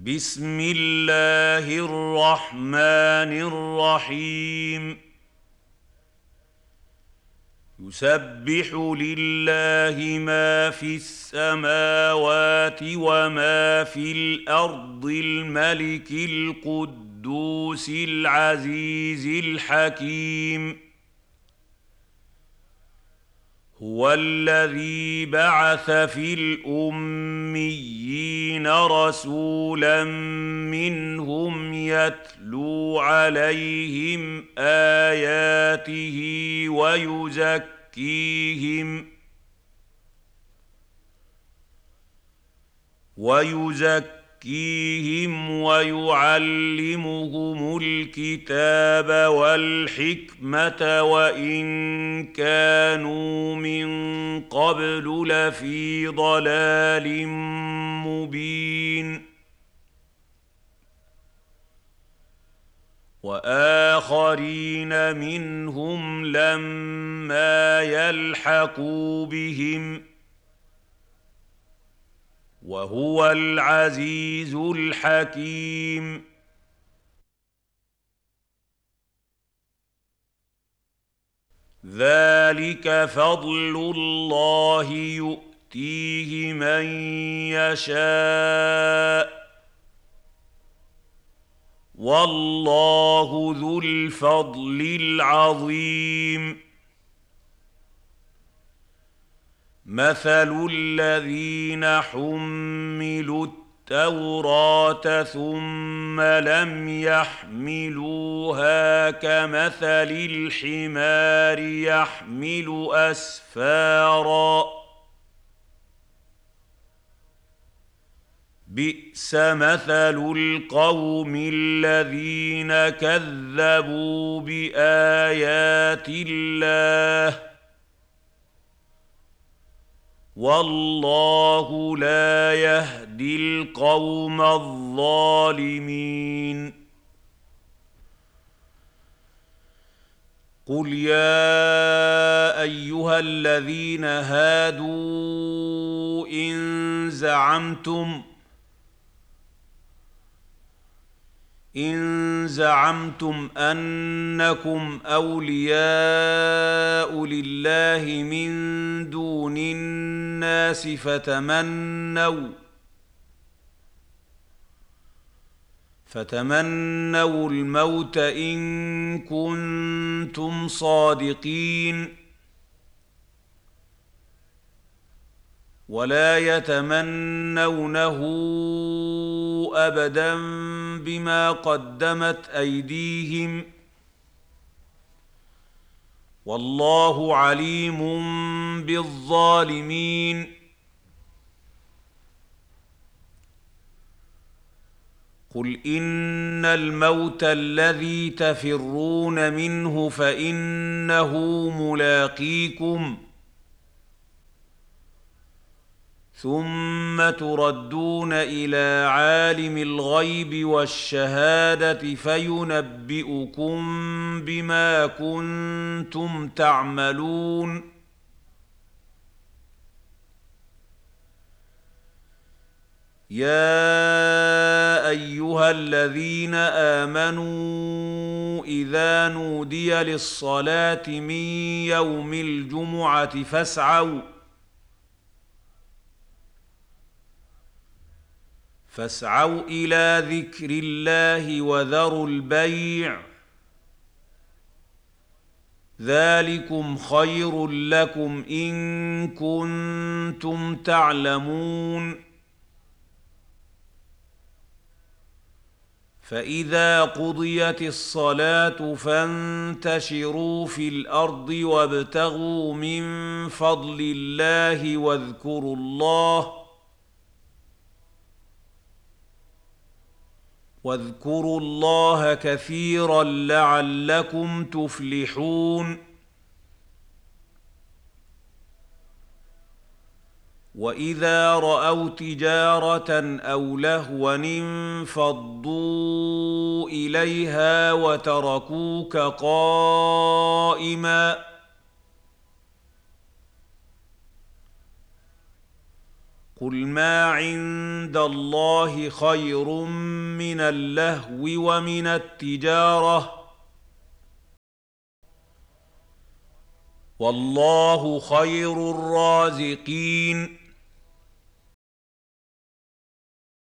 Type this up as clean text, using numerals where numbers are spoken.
بسم الله الرحمن الرحيم. يسبح لله ما في السماوات وما في الأرض الملك القدوس العزيز الحكيم. هو الذي بعث في الأميين رسولا منهم يتلو عليهم آياته ويزكيهم ويعلمهم الكتاب والحكمة وإن كانوا من قبل لفي ضلال مبين. وآخرين منهم لما يلحقوا بهم وهو العزيز الحكيم. ذلك فضل الله يؤتيه من يشاء والله ذو الفضل العظيم. مثل الذين حملوا التوراة ثم لم يحملوها كمثل الحمار يحمل أسفارا بئس مثل القوم الذين كذبوا بآيات الله والله لا يهدي القوم الظالمين. قل يا أيها الذين هادوا إن زعمتم أنكم أولياء لله من دون الناس فتمنوا الموت إن كنتم صادقين ولا يتمنونه أبدا بما قدمت أيديهم والله عليم بالظالمين. قل إن الموت الذي تفرون منه فإنه ملاقيكم ثم تردون إلى عالم الغيب والشهادة فينبئكم بما كنتم تعملون. يا أيها الذين آمنوا إذا نودي للصلاة من يوم الجمعة فاسعوا إلى ذكر الله وذروا البيع ذلكم خير لكم إن كنتم تعلمون. فإذا قضيت الصلاة فانتشروا في الأرض وابتغوا من فضل الله واذكروا الله كثيرا لعلكم تفلحون. وإذا رأوا تجارة أو لهوا انفضوا إليها وتركوك قائما قل ما عند الله خير من اللهو ومن التجاره والله خير الرازقين